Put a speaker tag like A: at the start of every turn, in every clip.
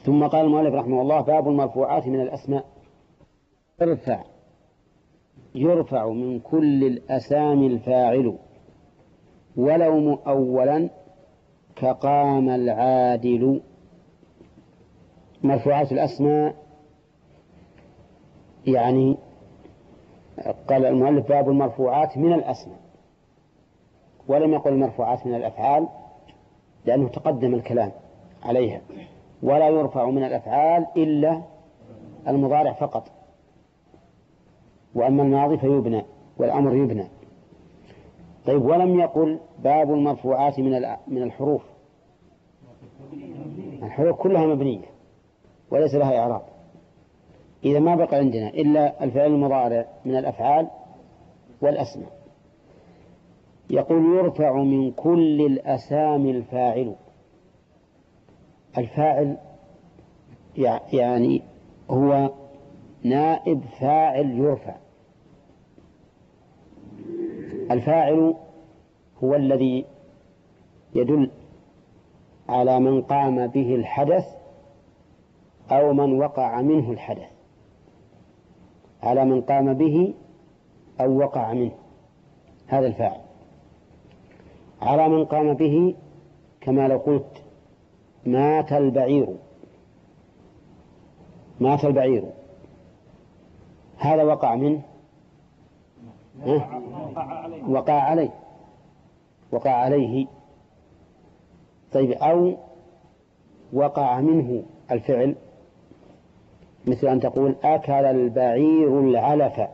A: ثم قال المؤلف رحمه الله: باب المرفوعات من الأسماء. يرفع من كل الأسامي الفاعل ولو مؤولا كقام العادل. مرفوعات الأسماء، يعني قال المؤلف: باب المرفوعات من الأسماء، ولم يقل المرفوعات من الأفعال لأنه تقدم الكلام عليها، ولا يرفع من الأفعال إلا المضارع فقط، وأما الماضي فيبنى والأمر يبنى. طيب، ولم يقل باب المرفوعات من الحروف. الحروف كلها مبنية وليس لها إعراب، إذا ما بقى عندنا إلا الفعل المضارع من الأفعال والأسماء. يقول: يرفع من كل الأسامي الفاعل. الفاعل يعني هو نائب فاعل يرفع. الفاعل هو الذي يدل على من قام به الحدث أو من وقع منه الحدث، على من قام به أو وقع منه، هذا الفاعل. على من قام به كما لو قلت: مات البعير. مات البعير، هذا وقع منه، وقع عليه. طيب، أو وقع منه الفعل، مثل أن تقول: أكل البعير العلف.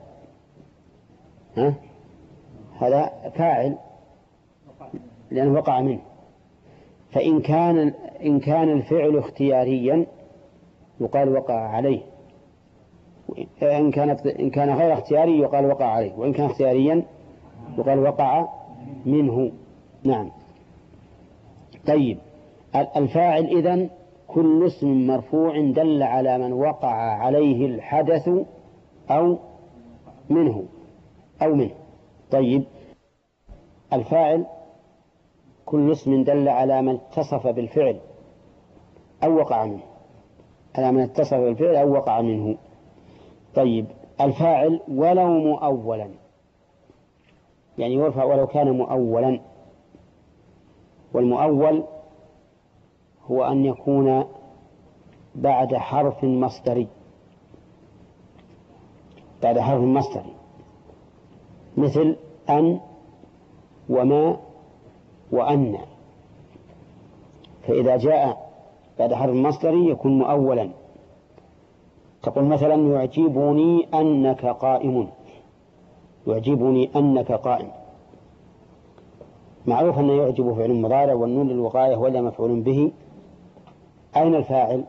A: هذا فاعل لأنه وقع منه. فإن كان الفعل اختياريا يقال وقع عليه، إن كان غير اختياري يقال وقع عليه، وإن كان اختياريا يقال وقع منه. نعم. طيب، الفاعل إذن كل اسم مرفوع دل على من وقع عليه الحدث أو منه. طيب، الفاعل كل اسم دل على من اتصف بالفعل أو وقع منه، على من اتصف بالفعل أو وقع منه. طيب، الفاعل ولو مؤولا، يعني يرفع ولو كان مؤولا. والمؤول هو أن يكون بعد حرف مصدري، مثل أن وما وأن، فإذا جاء بعد حرف مصدري يكون مؤولا. تقول مثلا: يعجبني أنك قائم. يعجبني أنك قائم، معروف أن يعجب فعل مضارع والنون للوقاية ولا مفعول به. أين الفاعل؟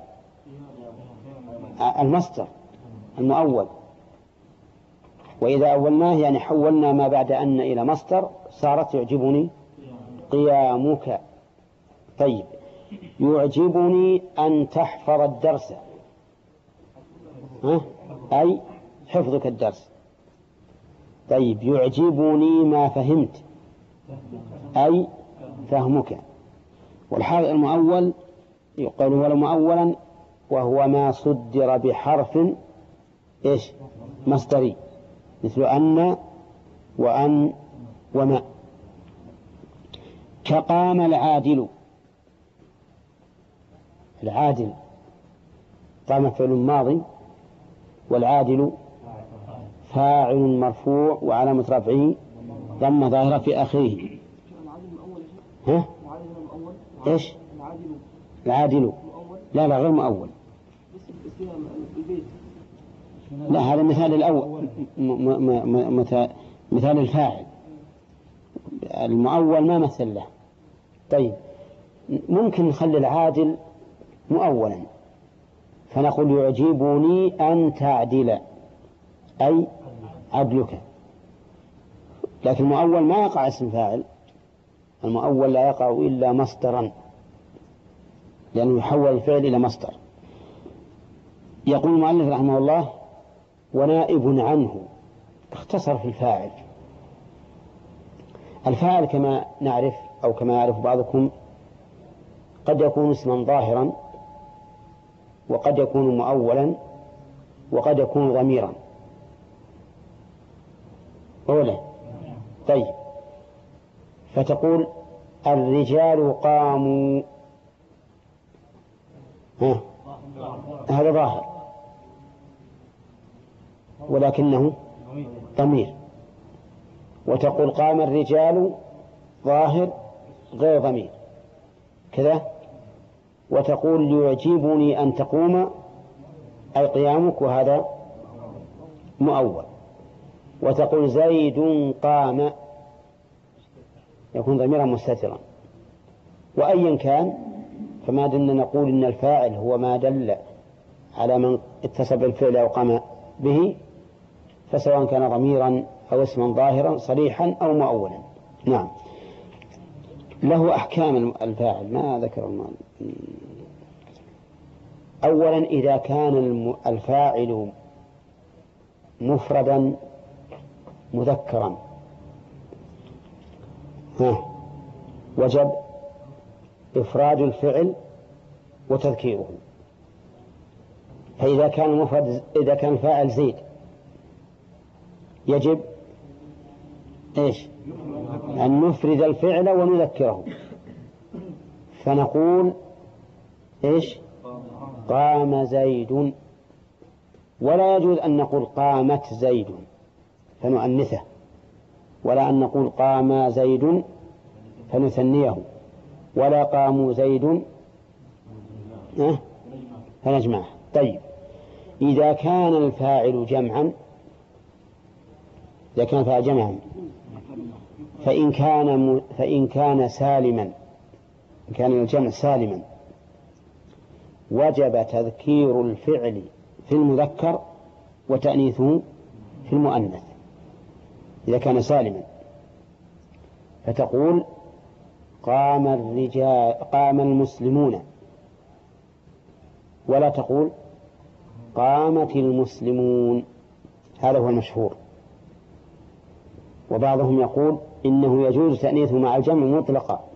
A: المصدر المؤول. وإذا أولناه يعني حولنا ما بعد أن إلى مصدر صارت يعجبني قيامك. طيب، يعجبني أن تحفظ الدرس، أي حفظك الدرس. طيب، يعجبني ما فهمت، أي فهمك. والحال المؤول يقال ولو مؤولا، وهو ما صدر بحرف مصدري، مثل أن وأن وما. كقام العادل. العادل قام فعل ماضي، والعادل فاعل مرفوع وعلامة رفعه ضمة ظاهرة في آخره. العادل لا غير مؤول. لا، هذا مثال الأول، مثال الفاعل. المؤول ما مثل له. طيب، ممكن نخلي العادل مؤولا فنقول: يعجبني أن تعدل، أي عدلك. لكن المؤول ما يقع اسم فاعل، المؤول لا يقع إلا مصدرا، لأنه يحول الفعل إلى مصدر. يقول المؤلف رحمه الله: ونائب عنه. اختصر في الفاعل. الفاعل كما نعرف أو كما يعرف بعضكم قد يكون اسما ظاهرا وقد يكون مؤولا وقد يكون ضميرا أولا. طيب، فتقول الرجال قاموا، هذا ظاهر ولكنه ضمير. وتقول قام الرجال ظاهر غير ضمير كذا. وتقول يعجبني أن تقوم أي قيامك، وهذا مؤول. وتقول زيد قام يكون ضميرا مستترا. وأيا كان فما دلنا نقول إن الفاعل هو ما دل على من اتصل بالفعل أو قام به، فسواء كان ضميرا أو اسما ظاهرا صريحا أو مؤولا. نعم. له أحكام الفاعل ما ذكر المال. أولا إذا كان الفاعل مفردا مذكرا وجب إفراد الفعل وتذكيره. فإذا كان مفرد، إذا كان الفاعل زيد يجب إيش؟ أن نفرد الفعل ونذكره، فنقول إيش؟ قام زيد. ولا يجوز أن نقول قامت زيد فنؤنثه، ولا أن نقول قام زيد فنثنيه، ولا قاموا زيد فنجمعه. طيب، إذا كان الفاعل جمعا، إذا كان الفاعل جمعا فإن كان سالما، إن كان الجمع سالما وجب تذكير الفعل في المذكر وتأنيثه في المؤنث. إذا كان سالما فتقول قام الرجال، قام المسلمون، ولا تقول قامت المسلمون. هذا هو المشهور. وبعضهم يقول إنه يجوز تأنيثه مع الجمع مطلقا،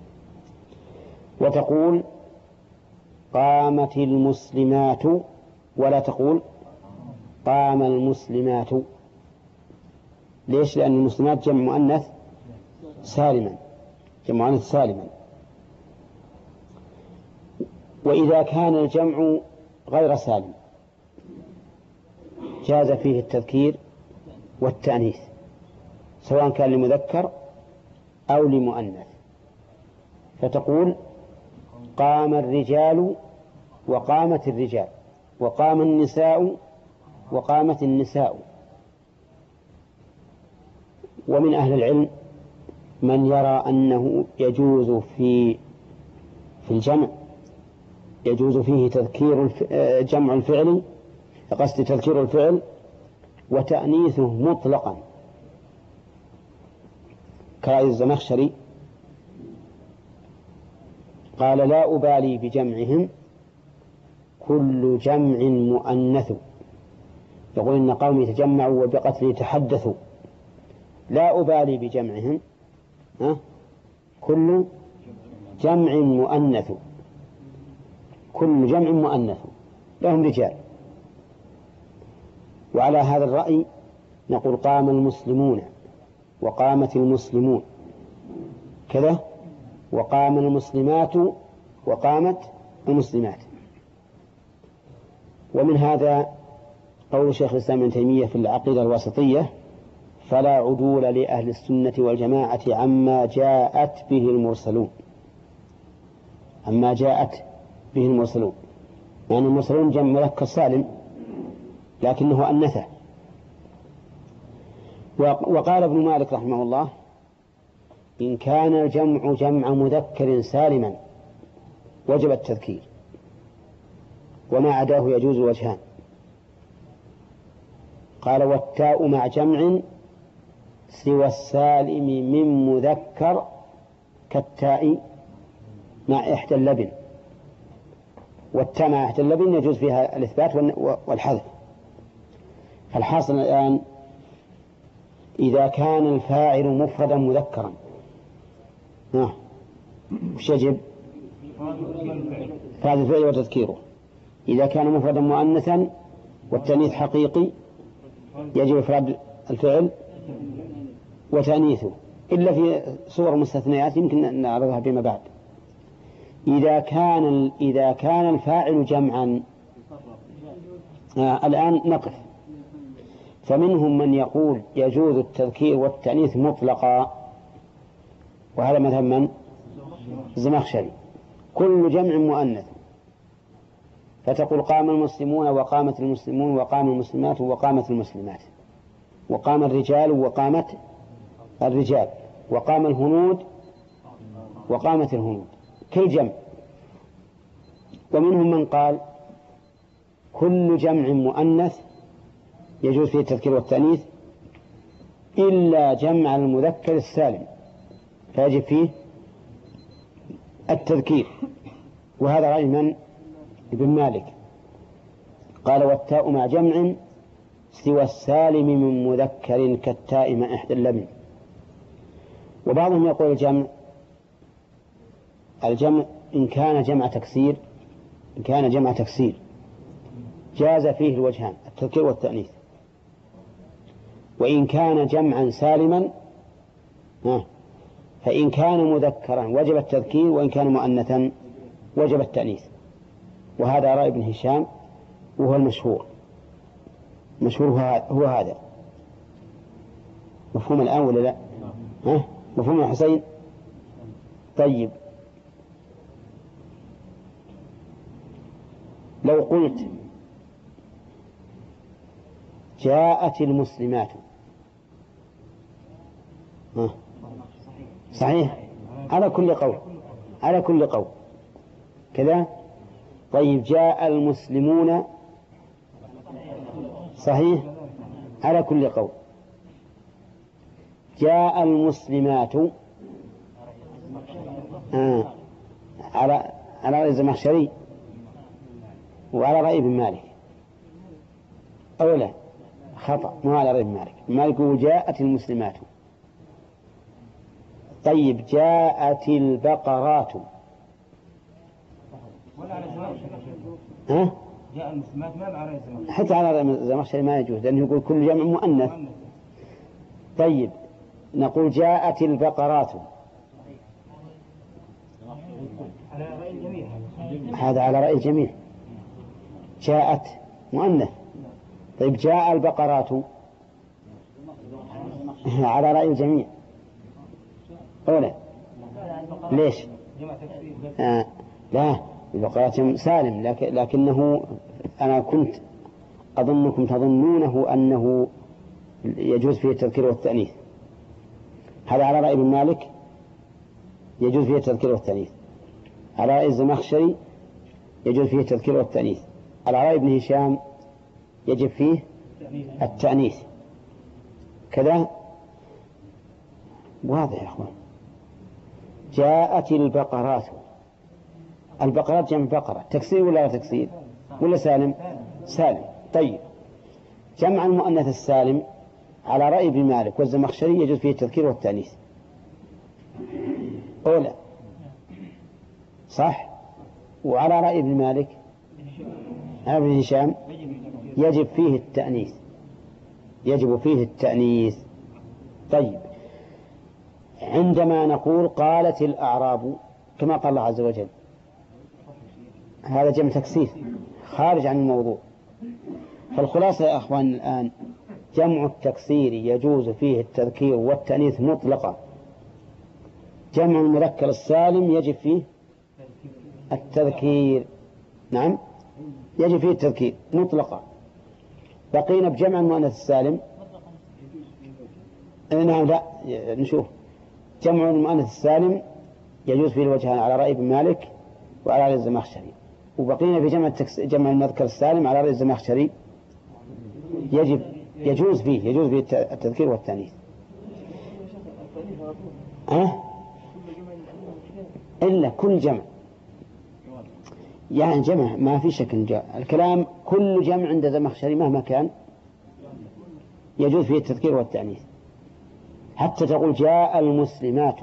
A: وتقول قامت المسلمات ولا تقول قام المسلمات. ليش؟ لأن المسلمات جمع مؤنث سالما، جمع مؤنث سالما. وإذا كان الجمع غير سالم جاز فيه التذكير والتأنيث، سواء كان لمذكر أو لمؤنث. فتقول قام الرجال وقامت الرجال، وقام النساء وقامت النساء. ومن أهل العلم من يرى أنه يجوز في الجمع، يجوز فيه تذكير جمع الفعل، قصد تذكير الفعل وتأنيثه مطلقا، كرأي الزمخشري قال لا أبالي بجمعهم كل جمع مؤنث. يقول إن قومي تجمعوا وبقتل يتحدثوا، لا أبالي بجمعهم كل جمع مؤنث، كل جمع مؤنث لهم رجال. وعلى هذا الرأي نقول قام المسلمون وقامت المسلمون كذا، وقام المسلمات وقامت المسلمات. ومن هذا قول شيخ الإسلام ابن تيمية في العقيدة الواسطية: فلا عدول لأهل السنة والجماعة عما جاءت به المرسلون. عما جاءت به المرسلون يعني المرسلون جمع مذكر سالم لكنه أنثه. وقال ابن مالك رحمه الله: إن كان الجمع جمع مذكر سالما وجب التذكير، وما عداه يجوز وجهان. قال: والتاء مع جمع سوى السالم من مذكر كالتاء مع إحدى اللبن. والتاء مع إحدى اللبن يجوز فيها الإثبات والحذف. فالحاصل الآن إذا كان الفاعل مفردا مذكرا وش يجب؟ فعل الفعل وتذكيره. إذا كان مفردا مؤنثا والتأنيث حقيقي يجب إفراد الفعل وتأنيثه، إلا في صور مستثنيات يمكن نعرضها فيما بعد. إذا كان الفاعل جمعا. الآن نقف. فمنهم من يقول يجوز التذكير والتأنيث مطلقا، وهذا مذهب من؟ الزمخشري. كل جمع مؤنث، فتقول قام المسلمون وقامت المسلمون وقام المسلمات وقامت المسلمات، وقام الرجال وقامت الرجال، وقام الهنود وقامت الهنود، كل جمع. ومنهم من قال كل جمع مؤنث يجوز فيه التذكير والتأنيث إلا جمع المذكر السالم فيجب فيه التذكير، وهذا رأي من؟ ابن مالك. قال والتاء مع جمع سوى السالم من مذكر كالتاء مع إحدى اللبن. وبعضهم يقول الجمع إن كان جمع تكسير جاز فيه الوجهان التذكير والتأنيث، وإن كان جمعا سالما فإن كان مذكرا وجب التذكير، وإن كان مؤنثا وجب التأنيث. وهذا رأي ابن هشام وهو المشهور هو هذا. مفهوم الآن ولا لا؟ مفهوم يا حسين؟ طيب، لو قلت جاءت المسلمات صحيح على كل قول كذا. طيب جاء المسلمون صحيح على كل قول. جاء المسلمات على رأي الزمخشري وعلى رأي ابن مالك. أولا خطأ، مو على رأي ابن مالك. ابن مالك جاءت المسلمات. طيب جاءت البقرات
B: جاء المسلمات ما على الزمخشري،
A: حتى على الزمخشري ما يجوز، لأنه يقول كل جمع مؤنث. طيب نقول جاءت البقرات، هذا على رأي الجميع. جاءت مؤنث. طيب جاء البقرات على رأي الجميع. أولا ليش؟ لا، البقرات سالم، لكنه أنا كنت أظنكم تظنونه أنه يجوز فيه التذكير والتأنيث. هذا على رأي ابن مالك يجوز فيه التذكير والتأنيث، على رأي الزمخشري يجوز فيه التذكير والتأنيث، على رأي ابن هشام يجب فيه التأنيث. كذا واضح يا أخوان. جاءت البقرات، البقرات جمع بقرة، تكسير ولا تكسير ولا سالم؟ سالم. طيب جمع المؤنث السالم على رأي ابن مالك والزمخشري يجوز فيه التذكير والتأنيث. أولى صح. وعلى رأي ابن مالك ابن هشام يجب فيه التأنيث. طيب عندما نقول قالت الأعراب كما قال الله عز وجل، هذا جمع تكسير خارج عن الموضوع. فالخلاصة يا أخوان الآن جمع التكسير يجوز فيه التذكير والتأنيث مطلقا. جمع المذكر السالم يجب فيه التذكير، نعم يجب فيه التذكير مطلقا. بقينا بجمع المؤنث السالم. نعم لا نشوف. جمع المؤنث السالم يجوز فيه الوجهان على رأي ابن مالك وعلى رأي الزمخشري. وبقينا في جمع المذكر السالم على رأي الزمخشري يجوز فيه التذكير والتأنيث. إلا كل جمع، يعني جمع ما في شك. الكلام كل جمع عند الزمخشري مهما كان يجوز فيه التذكير والتأنيث. حتى تقول جاء المسلمات،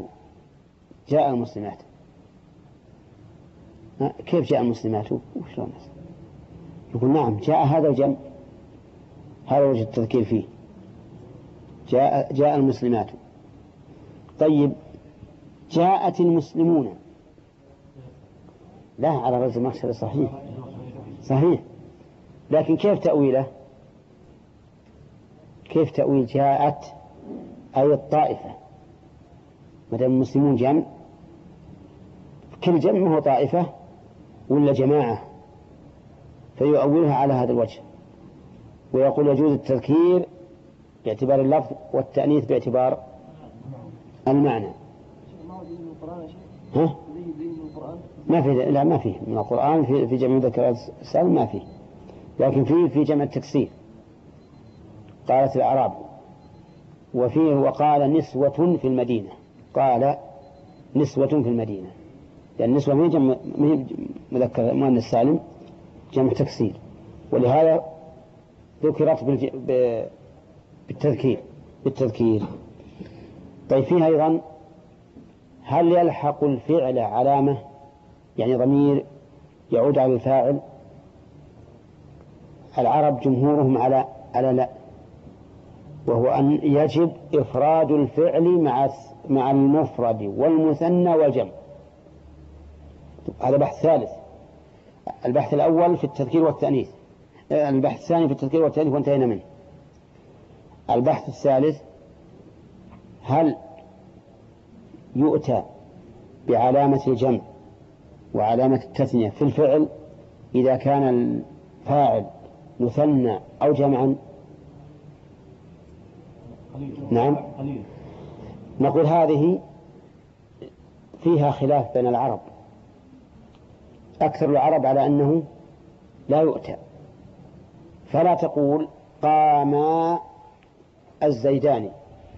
A: كيف جاء المسلمات وشلون؟ يقول نعم جاء هذا الجمع، هذا وجه التذكير فيه، جاء المسلمات. طيب جاءت المسلمون، لا على رجل المحشر صحيح صحيح، لكن كيف تأويله؟ كيف تأويل جاءت أي الطائفة؟ مدام المسلمون جمع، كل جمع هو طائفة ولا جماعة، فيؤولها على هذا الوجه، ويقول يجوز التذكير باعتبار اللفظ والتأنيث باعتبار المعنى. ها؟ ما في، لا ما فيه من القرآن في جمع ذكر السالم ما فيه، لكن في جمع التكسير. قالت الأعراب، وفيه وقال نسوة في المدينة، قال نسوة في المدينة، لأن النسوة ما جمع مذكر مؤنث سالم، جمع تكسير، ولهذا ذكرت بالتذكير. طيب فيها أيضا هل يلحق الفعل علامة، يعني ضمير يعود على الفاعل؟ العرب جمهورهم على لا، وهو أن يجب إفراد الفعل مع المفرد والمثنى والجمع. هذا بحث ثالث. البحث الأول في التذكير والتأنيث، البحث الثاني في التذكير والتأنيث وانتهينا منه. البحث الثالث هل يؤتى بعلامة الجمع وعلامة التثنية في الفعل إذا كان الفاعل مثنى أو جمعا؟ نعم. نقول هذه فيها خلاف بين العرب، أكثر العرب على أنه لا يؤتى، فلا تقول قام الزيدان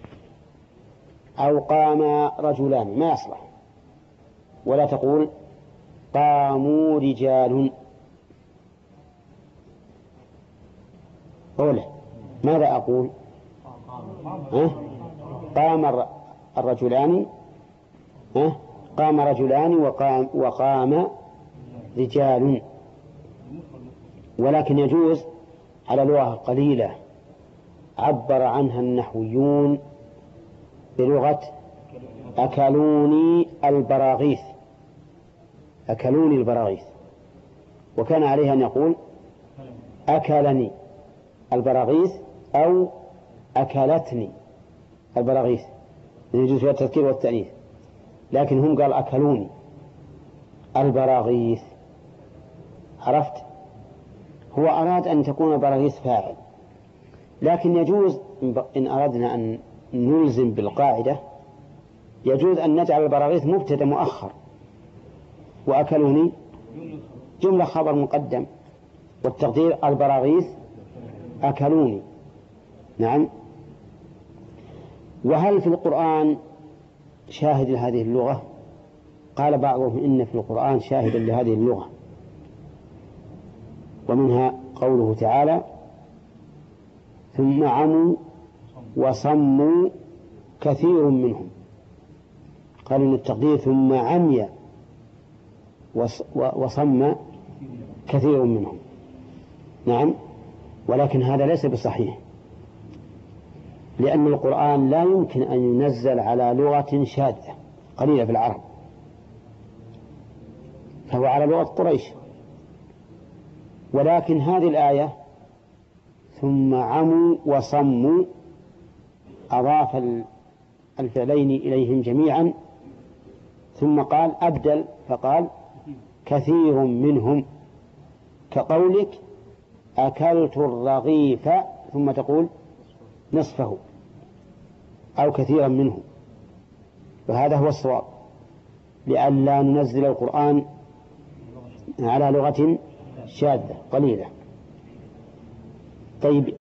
A: أو قام رجلان، ما يصلح، ولا تقول قاموا رجال. أولا ماذا أقول؟ قام الرجلان، قام رجلان وقام رجال. ولكن يجوز على لغة قليلة عبر عنها النحويون بلغة أكلوني البراغيث، أكلوني البراغيث، وكان عليها أن يقول أكلني البراغيث أو أكلتني البراغيث، يجوز فيها التذكير والتأنيث، لكن هم قال أكلوني البراغيث. عرفت؟ هو أراد أن تكون البراغيث فاعل، لكن يجوز إن أردنا أن نلزم بالقاعدة يجوز أن نجعل البراغيث مبتدأ مؤخر، وأكلوني جملة خبر مقدم، والتقدير البراغيث أكلوني. نعم. وهل في القرآن شاهد لهذه اللغة؟ قال بعضهم إن في القرآن شاهدا لهذه اللغة، ومنها قوله تعالى ثم عموا وصموا كثير منهم، قالوا إن التقدير ثم عمي وصم كثير منهم. نعم. ولكن هذا ليس بصحيح، لأن القرآن لا يمكن أن ينزل على لغة شاذة قليلة في العرب، فهو على لغة قريش. ولكن هذه الآية ثم عموا وصموا أضاف الفعلين إليهم جميعا، ثم قال أبدل فقال كثير منهم، كقولك أكلت الرغيف ثم تقول نصفه أو كثيرا منه. وهذا هو الصواب، لئلا ننزل القرآن على لغة شاذة قليلة. طيب